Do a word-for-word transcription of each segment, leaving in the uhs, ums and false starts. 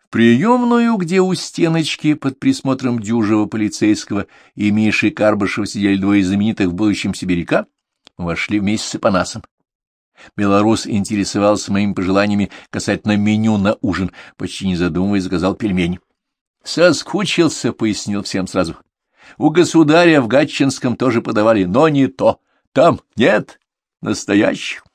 Приемную, где у стеночки под присмотром дюжего полицейского и Миши Карбышева сидели двое знаменитых в будущем сибиряка, вошли вместе с Апанасом. Белорус интересовался моими пожеланиями касательно меню на ужин, почти не задумываясь, заказал пельмени. «Соскучился», — пояснил всем сразу. «У государя в Гатчинском тоже подавали, но не то. Там нет настоящих».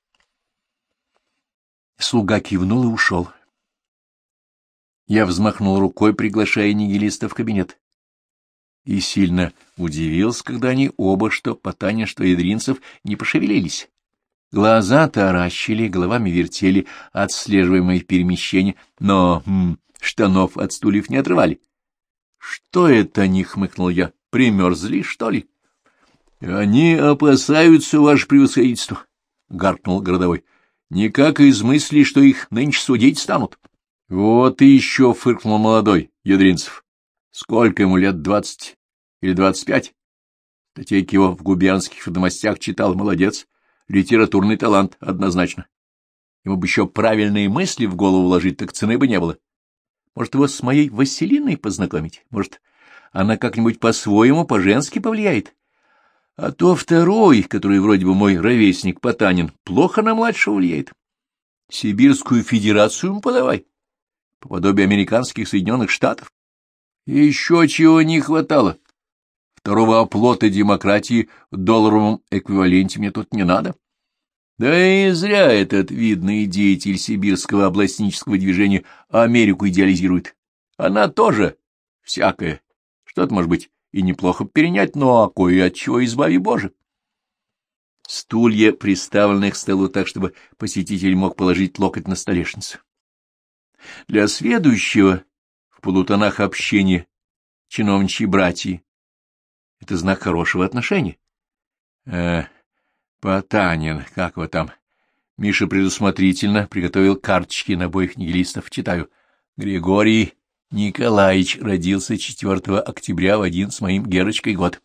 Слуга кивнул и ушел. Я взмахнул рукой, приглашая нигилиста в кабинет. И сильно удивился, когда они оба, что Потанин, что Ядринцев, не пошевелились. Глаза таращили, головами вертели, отслеживая мои перемещения, но м, штанов от стульев не отрывали. — Что это они? — хмыкнул я. — Примерзли, что ли? — Они опасаются, ваше превосходительство, — гаркнул городовой. — Никак из мысли, что их нынче судить станут. — Вот и еще, — фыркнул молодой Ядринцев. — Сколько ему лет, двадцать или двадцать пять? Статейки его в губернских ведомостях читал, молодец. Литературный талант, однозначно. Ему бы еще правильные мысли в голову вложить, так цены бы не было. Может, его с моей Василиной познакомить? Может, она как-нибудь по-своему, по-женски повлияет? А то второй, который вроде бы мой ровесник Потанин, плохо на младшего влияет. Сибирскую федерацию ему подавай, по подобию американских Соединенных Штатов. И еще чего не хватало. Второго оплота демократии в долларовом эквиваленте мне тут не надо. Да и зря этот видный деятель сибирского областнического движения Америку идеализирует. Она тоже всякое. Что-то, может быть, и неплохо перенять, но кое от чего избави Боже. Стулья, приставленные к столу так, чтобы посетитель мог положить локоть на столешницу. Для следующего в полутонах общения чиновничьей братьи это знак хорошего отношения. Э, Потанин, как его там? Миша предусмотрительно приготовил карточки на обоих нигилистов. Читаю. Григорий Николаевич родился четвёртого октября в один с моим Герочкой год.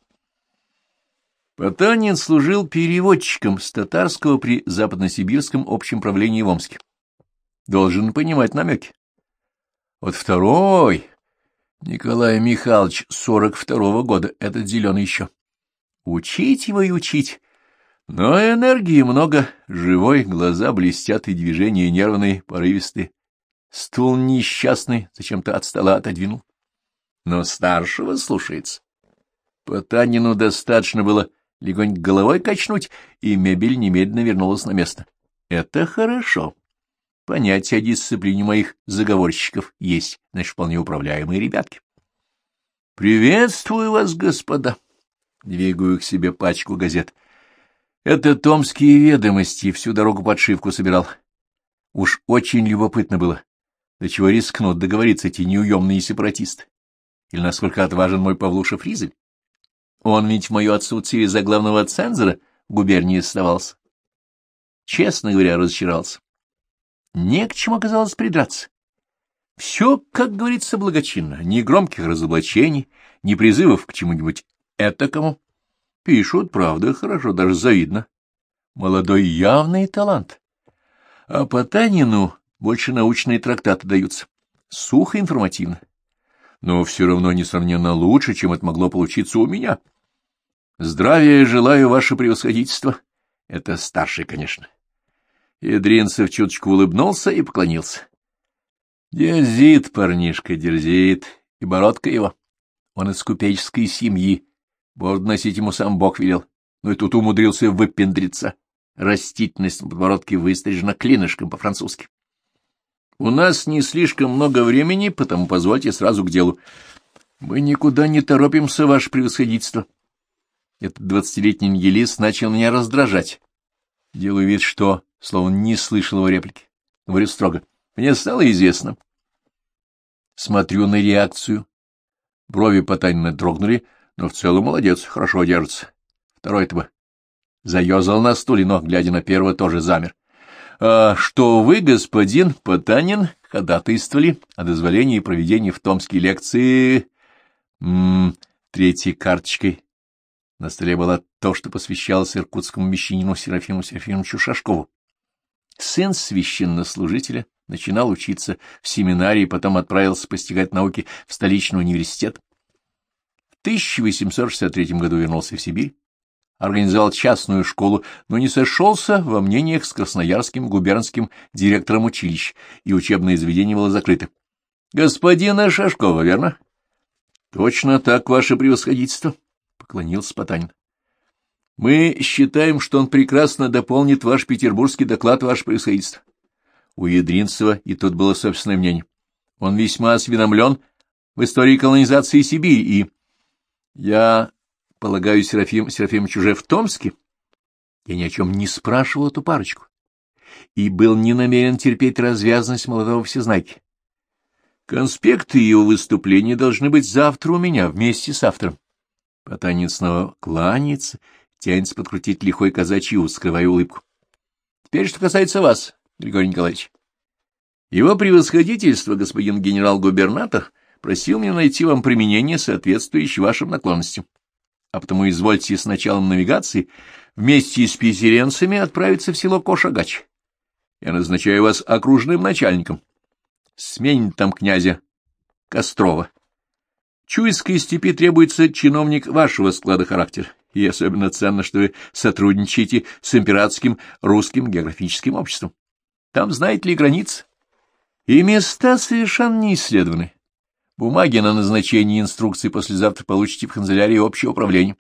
Потанин служил переводчиком с татарского при Западносибирском общем правлении в Омске. Должен понимать намеки. Вот второй... Николай Михайлович, сорок второго года, этот зеленый еще. Учить его и учить. Но энергии много, живой, глаза блестят и движения нервные, порывистые. Стул несчастный, зачем-то от стола отодвинул. Но старшего слушается. Потанину достаточно было легонько головой качнуть, и мебель немедленно вернулась на место. Это хорошо. Понятие о дисциплине моих заговорщиков есть, значит, вполне управляемые ребятки. — Приветствую вас, господа! — двигаю к себе пачку газет. Это томские ведомости, всю дорогу подшивку собирал. Уж очень любопытно было, до чего рискнут договориться эти неуемные сепаратисты. Или насколько отважен мой Павлуша Фризель. Он ведь в мое отсутствие за главного цензора в губернии оставался. Честно говоря, разочаровался. Не к чему оказалось придраться. Все, как говорится, благочинно, ни громких разоблачений, ни призывов к чему-нибудь этакому. Пишут, правда, хорошо, даже завидно. Молодой явный талант. А Потанину больше научные трактаты даются. Сухо информативно. Но все равно, несравненно, лучше, чем это могло получиться у меня. Здравия желаю, ваше превосходительство. Это старший, конечно. Ядринцев чуточку улыбнулся и поклонился. Дерзит парнишка, дерзит, и бородка его. Он из купеческой семьи, бороду носить ему сам Бог велел, но и тут умудрился выпендриться. Растительность на подбородке выстрижена клинышком по-французски. У нас не слишком много времени, потому позвольте сразу к делу. Мы никуда не торопимся, ваше превосходительство. Этот двадцатилетний нигилист начал меня раздражать. Делаю вид, что, словно не слышал его реплики. Говорю строго. Мне стало известно. Смотрю на реакцию. Брови Потанина дрогнули, но в целом молодец, хорошо держится. Второй-то бы заерзал на стуле, но, глядя на первого, тоже замер. — А что вы, господин Потанин, ходатайствовали о дозволении проведения в Томске лекции... М-м, третьей карточкой на столе было то, что посвящалось иркутскому мещанину Серафиму Серафимовичу Шашкову. Сын священнослужителя, начинал учиться в семинарии, потом отправился постигать науки в столичный университет. В тысяча восемьсот шестьдесят третьем году вернулся в Сибирь, организовал частную школу, но не сошелся во мнениях с красноярским губернским директором училища, и учебное заведение было закрыто. — Господина Шашкова, верно? — Точно так, ваше превосходительство, — поклонился Потанин. — Мы считаем, что он прекрасно дополнит ваш петербургский доклад, ваше превосходительство. У Ядринцева и тут было собственное мнение. Он весьма осведомлен в истории колонизации Сибири, и... Я полагаю, Серафим Серафимович уже в Томске? Я ни о чем не спрашивал эту парочку и был не намерен терпеть развязанность молодого всезнайки. Конспекты его выступления должны быть завтра у меня, вместе с автором. Потанин снова кланяется, тянется подкрутить лихой казачий ус, скрывая улыбку. Теперь, что касается вас, Григорий Николаевич. Его превосходительство, господин генерал-губернатор, просил меня найти вам применение, соответствующее вашим наклонностям. А потому извольте с началом навигации вместе с петеренцами отправиться в село Кошагач. Я назначаю вас окружным начальником. Сменить там князя Кострова. Чуйской степи требуется чиновник вашего склада характера, и особенно ценно, что вы сотрудничаете с императорским русским географическим обществом. Там, знаете ли, границы, и места совершенно не исследованы. Бумаги на назначение инструкций послезавтра получите в канцелярии общего управления.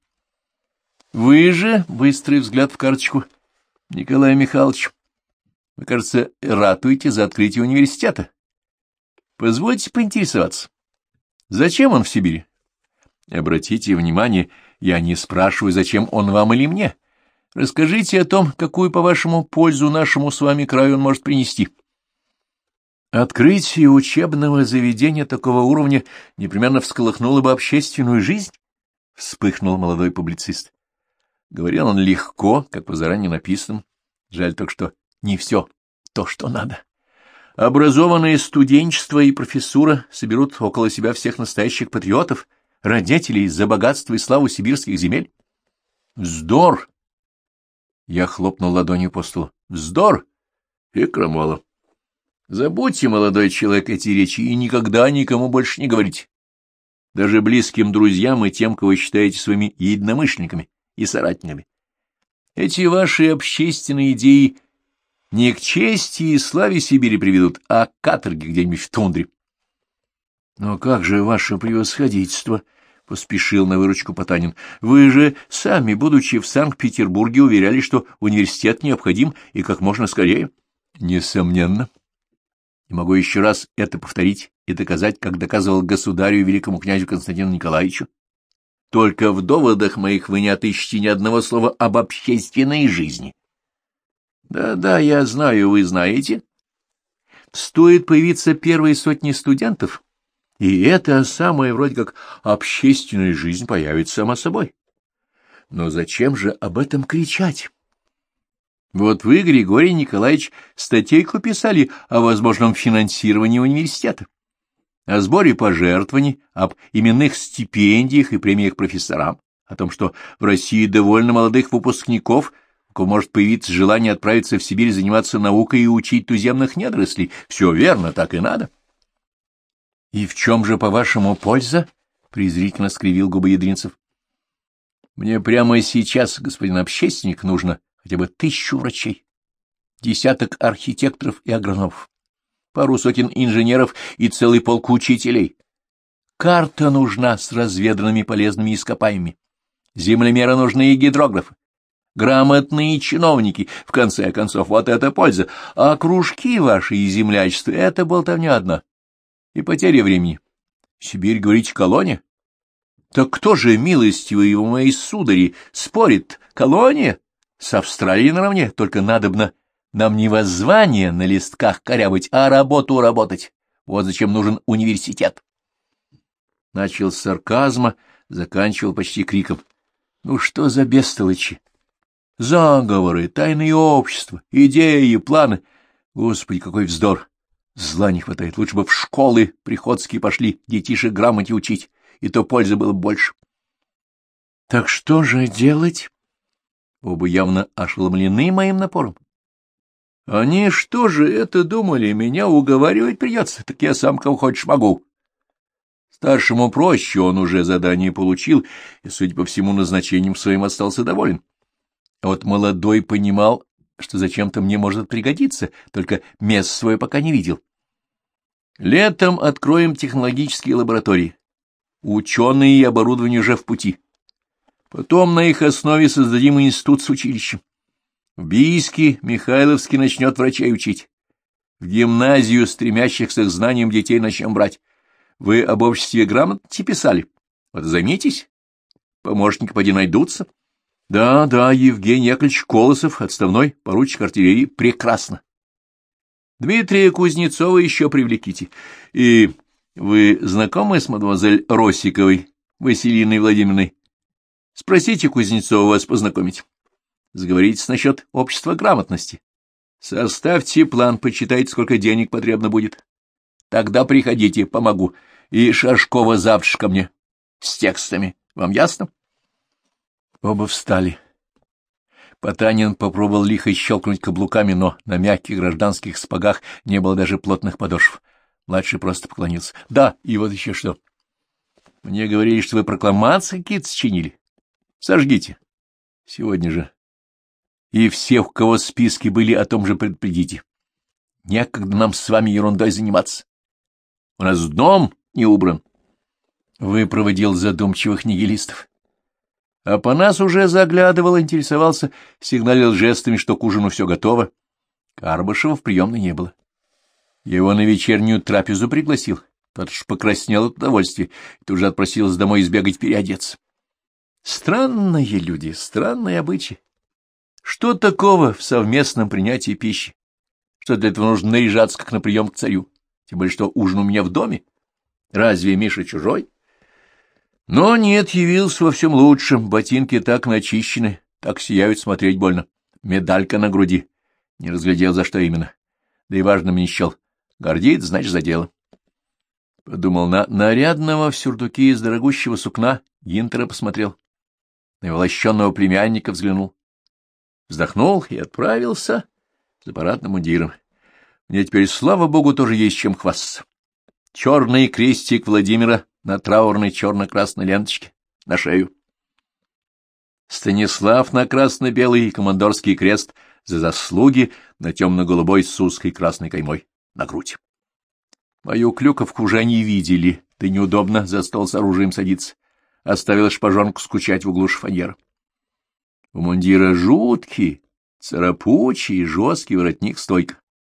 Вы же, быстрый взгляд в карточку, Николай Михайлович, вы, кажется, ратуете за открытие университета. Позвольте поинтересоваться, зачем он в Сибири? Обратите внимание, я не спрашиваю, зачем он вам или мне. Расскажите о том, какую, по-вашему, пользу нашему с вами краю он может принести. Открытие учебного заведения такого уровня непременно всколыхнуло бы общественную жизнь, — вспыхнул молодой публицист. Говорил он легко, как по заранее написанному. Жаль только, что не все то, что надо. Образованное студенчество и профессура соберут около себя всех настоящих патриотов, родителей за богатство и славу сибирских земель. Вздор! Я хлопнул ладонью по столу. Вздор и крамола. Забудьте, молодой человек, эти речи и никогда никому больше не говорите. Даже близким друзьям и тем, кого считаете своими единомышленниками и соратниками. Эти ваши общественные идеи не к чести и славе Сибири приведут, а к каторге где-нибудь в тундре. — Но как же ваше превосходительство? — поспешил на выручку Потанин. — Вы же сами, будучи в Санкт-Петербурге, уверяли, что университет необходим и как можно скорее. — Несомненно. И могу еще раз это повторить и доказать, как доказывал государю и великому князю Константину Николаевичу. Только в доводах моих вы не отыщете ни одного слова об общественной жизни. Да-да, я знаю, вы знаете. Стоит появиться первые сотни студентов, и эта самая вроде как общественная жизнь появится сама собой. Но зачем же об этом кричать? Вот вы, Григорий Николаевич, статейку писали о возможном финансировании университета, о сборе пожертвований, об именных стипендиях и премиях профессорам, о том, что в России довольно молодых выпускников, у кого может появиться желание отправиться в Сибирь заниматься наукой и учить туземных недорослей. Все верно, так и надо. — И в чем же, по-вашему, польза? — презрительно скривил губы Ядринцев. — Мне прямо сейчас, господин общественник, нужно хотя бы тысячу врачей, десяток архитекторов и агрономов, пару сотен инженеров и целый полк учителей. Карта нужна с разведанными полезными ископаемыми, землемеры нужны и гидрографы, грамотные чиновники, в конце концов, вот это польза, а кружки ваши и землячество — это болтовня одна, и потеря времени. Сибирь, говорите, колония? Так кто же, милостивые его мои судари, спорит, колония? С Австралией наравне, только надобно нам не воззвание на листках корябать, а работу работать. Вот зачем нужен университет. Начал с сарказма, заканчивал почти криком. Ну что за бестолочи? Заговоры, тайные общества, идеи, планы. Господи, какой вздор! Зла не хватает. Лучше бы в школы приходские пошли детишек грамоте учить, и то пользы было больше. Так что же делать? Оба явно ошеломлены моим напором. Они что же это думали, меня уговаривать придется, так я сам кого хочешь могу. Старшему проще, он уже задание получил, и, судя по всему, назначением своим остался доволен. А вот молодой понимал, что зачем-то мне может пригодиться, только мест свое пока не видел. Летом откроем технологические лаборатории. Ученые и оборудование уже в пути. Потом на их основе создадим институт с училищем. В Бийске Михайловский начнет врачей учить. В гимназию стремящихся к знаниям детей начнем брать. Вы об обществе грамотности писали? Вот займитесь. Помощники поди найдутся. Да, да, Евгений Яковлевич Колосов, отставной поручик артиллерии, прекрасно. Дмитрия Кузнецова еще привлеките. И вы знакомы с мадемуазель Росиковой, Василиной Владимировной? Спросите Кузнецова вас познакомить. Сговоритесь насчет общества грамотности. Составьте план, почитайте, сколько денег потребно будет. Тогда приходите, помогу. И Шашкова завтра ко мне с текстами. Вам ясно? Оба встали. Потанин попробовал лихо щелкнуть каблуками, но на мягких гражданских сапогах не было даже плотных подошв. Младший просто поклонился. — Да, и вот еще что. Мне говорили, что вы прокламации какие-то сочинили. Сожгите. Сегодня же. И всех, у кого списки были, о том же предупредите. Некогда нам с вами ерундой заниматься. У нас дом не убран. Выпроводил задумчивых нигилистов. А по нас уже заглядывал, интересовался, сигналил жестами, что к ужину все готово. Карбышева в приемной не было. Его на вечернюю трапезу пригласил. Тот ж покраснел от удовольствия и тут же отпросился домой избегать переодеться. Странные люди, странные обычаи. Что такого в совместном принятии пищи? Что для этого нужно наряжаться, как на прием к царю? Тем более, что ужин у меня в доме. Разве Миша чужой? Но нет, явился во всем лучшем. Ботинки так начищены, так сияют, смотреть больно. Медалька на груди. Не разглядел, за что именно. Да и важным не счел. Гордит, значит, за дело. Подумал, на нарядного в сюртуке из дорогущего сукна Гинтера посмотрел. На его лощенного племянника взглянул. Вздохнул и отправился за парадным мундиром. Мне теперь, слава богу, тоже есть чем хвастаться. Черный крестик Владимира на траурной черно-красной ленточке на шею. Станислав на красно-белый и командорский крест за заслуги на темно-голубой с узкой красной каймой на грудь. Мою клюковку уже не видели, да неудобно за стол с оружием садиться. Оставил шпажонку скучать в углу шифоньера. У мундира жуткий, царапучий, жесткий воротник-стойка.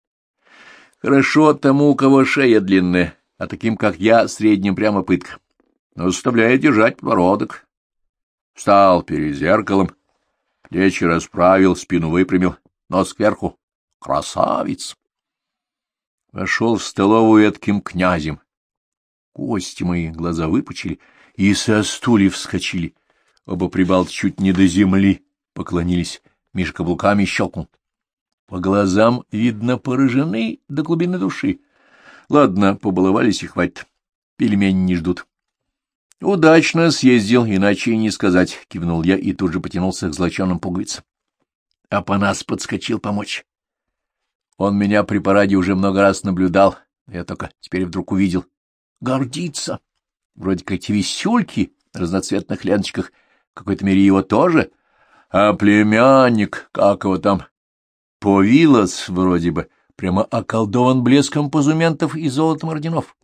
Хорошо тому, у кого шея длинная, а таким, как я, средним прямо пытка. Но заставляет держать подбородок. Встал перед зеркалом, плечи расправил, спину выпрямил, нос кверху. Красавец! Вошел в столовую этким князем. Кости мои глаза выпучили и со стульев вскочили. Оба прибалта чуть не до земли поклонились. Миша каблуками щелкнул. По глазам, видно, поражены до глубины души. Ладно, побаловались и хватит. Пельмени не ждут. Удачно съездил, иначе и не сказать, — кивнул я и тут же потянулся к золоченым пуговицам. Апанас подскочил помочь. Он меня при параде уже много раз наблюдал, я только теперь вдруг увидел. Гордится. Вроде как эти висюльки на разноцветных ленточках, в какой-то мере его тоже. А племянник, как его там, Повилос вроде бы, прямо околдован блеском позументов и золотом орденов.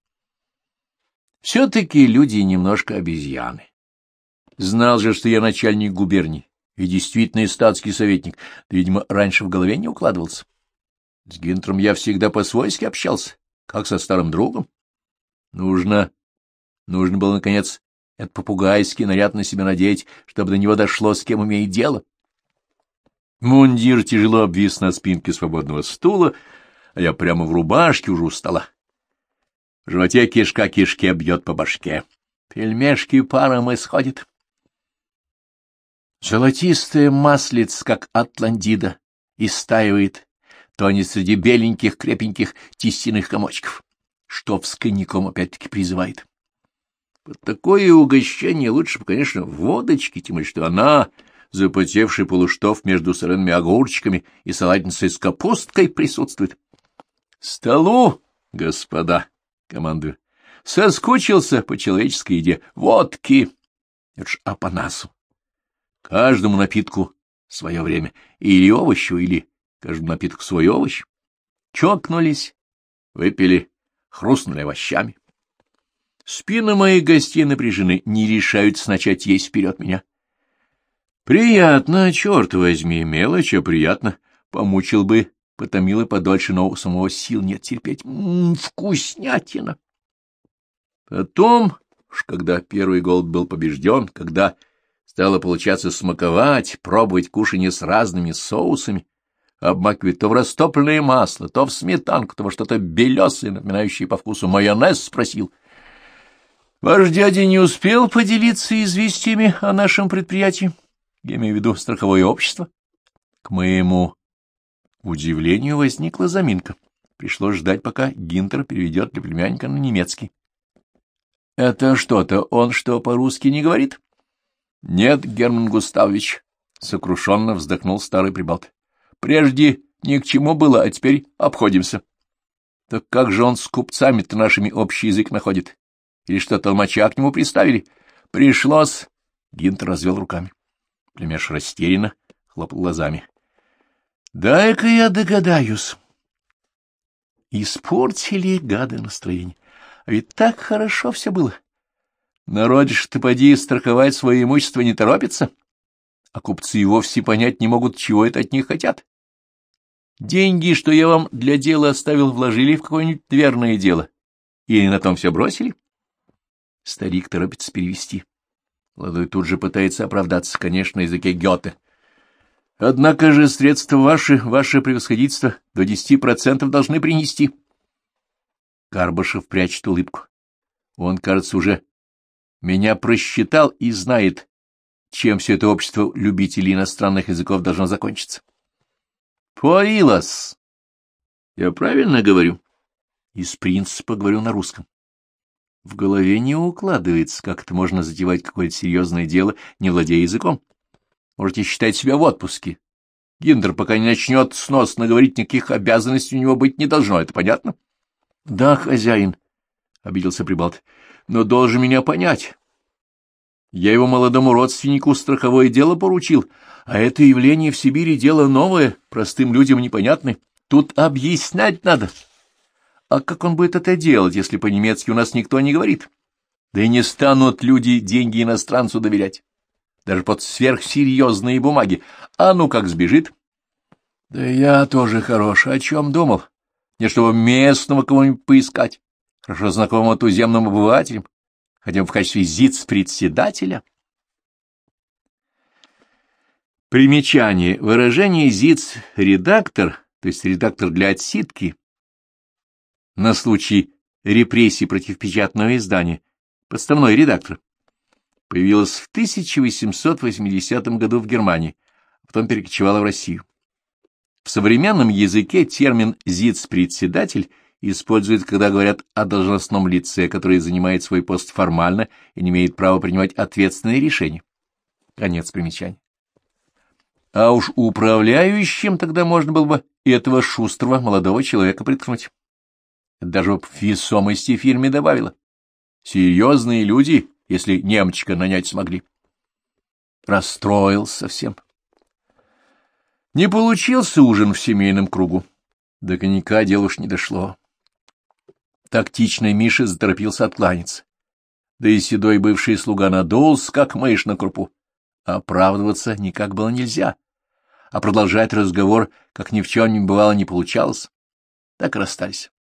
Все-таки люди немножко обезьяны. Знал же, что я начальник губернии и действительно статский советник, да, видимо, раньше в голове не укладывался. С Гинтером я всегда по-свойски общался, как со старым другом. Нужно, нужно было, наконец, этот попугайский наряд на себя надеть, чтобы до него дошло, с кем имеет дело. Мундир тяжело обвис на спинке свободного стула, а я прямо в рубашке уже у стола. В животе кишка кишке бьет по башке. Пельмешки паром исходит. Золотистая маслица, как атлантида, истаивает, тонет среди беленьких, крепеньких тестяных комочков, что с коньяком опять-таки призывает. Под такое угощение лучше бы, конечно, водочки, тем более что она запотевший полуштов между солеными огурчиками и салатницей с капусткой присутствует. — Столу, господа, — командую, — соскучился по человеческой еде. Водки! Это ж апанасу. Каждому напитку свое время. Или овощу, или каждому напитку свой овощ. Чокнулись, выпили, хрустнули овощами. Спины моих гостей напряжены, не решаются начать есть вперед меня. Приятно, черт возьми, мелочь, а приятно. Помучил бы, потомил и подольше, но у самого сил нет терпеть. М-м, вкуснятина! Потом, уж когда первый голод был побежден, когда стало получаться смаковать, пробовать кушанье с разными соусами, обмакивать то в растопленное масло, то в сметанку, то во что-то белесое, напоминающее по вкусу майонез, спросил: «Ваш дядя не успел поделиться известиями о нашем предприятии? Я имею в виду страховое общество». К моему удивлению возникла заминка. Пришлось ждать, пока Гинтер переведет для племянника на немецкий. — Это что-то, он что, по-русски не говорит? — Нет, Герман Густавович, — сокрушенно вздохнул старый прибалт. — Прежде ни к чему было, а теперь обходимся. — Так как же он с купцами-то нашими общий язык находит? Или что, толмача к нему приставили? — Пришлось. Гинтер развел руками. Племяш растерянно хлопал глазами. — Дай-ка я догадаюсь. Испортили гады настроение. А ведь так хорошо все было. Народишь ты, поди, страховать свое имущество не торопится, а купцы и вовсе понять не могут, чего это от них хотят. Деньги, что я вам для дела оставил, вложили в какое-нибудь верное дело, или на том все бросили? Старик торопится перевести. Молодой тут же пытается оправдаться, конечно, на языке Гёте. Однако же средства ваши, ваше превосходительство, до десяти процентов должны принести. Карбышев прячет улыбку. Он, кажется, уже меня просчитал и знает, чем все это общество любителей иностранных языков должно закончиться. Поилос! Я правильно говорю? Из принципа говорю на русском. В голове не укладывается, как это можно затевать какое-то серьезное дело, не владея языком. Можете считать себя в отпуске. Гиндер, пока не начнет сносно говорить, никаких обязанностей у него быть не должно, это понятно? — Да, хозяин, — обиделся прибалт, — но должен меня понять. Я его молодому родственнику страховое дело поручил, а это явление в Сибири дело новое, простым людям непонятное. Тут объяснять надо. А как он будет это делать, если по-немецки у нас никто не говорит? Да и не станут люди деньги иностранцу доверять. Даже под сверхсерьезные бумаги. А ну как сбежит? Да я тоже хорош. О чем думал? Не чтобы местного кого-нибудь поискать, хорошо знакомого туземным обывателям, хотя бы в качестве зиц-председателя. Примечание. Выражение зиц-редактор, то есть редактор для отсидки, на случай репрессий против печатного издания, подставной редактор, появилось в тысяча восемьсот восьмидесятом году в Германии, а потом перекочевала в Россию. В современном языке термин «зиц-председатель» используют, когда говорят о должностном лице, которое занимает свой пост формально и не имеет права принимать ответственные решения. Конец примечания. А уж управляющим тогда можно было бы и этого шустрого молодого человека приткнуть. Это даже в весомости фирме добавило. Серьезные люди, если немчика нанять смогли. Расстроился совсем. Не получился ужин в семейном кругу. До коньяка дело уж не дошло. Тактичный Миша заторопился откланяться. Да и седой бывший слуга надулся, как мышь на крупу. Оправдываться никак было нельзя, а продолжать разговор, как ни в чем не бывало, не получалось. Так и расстались.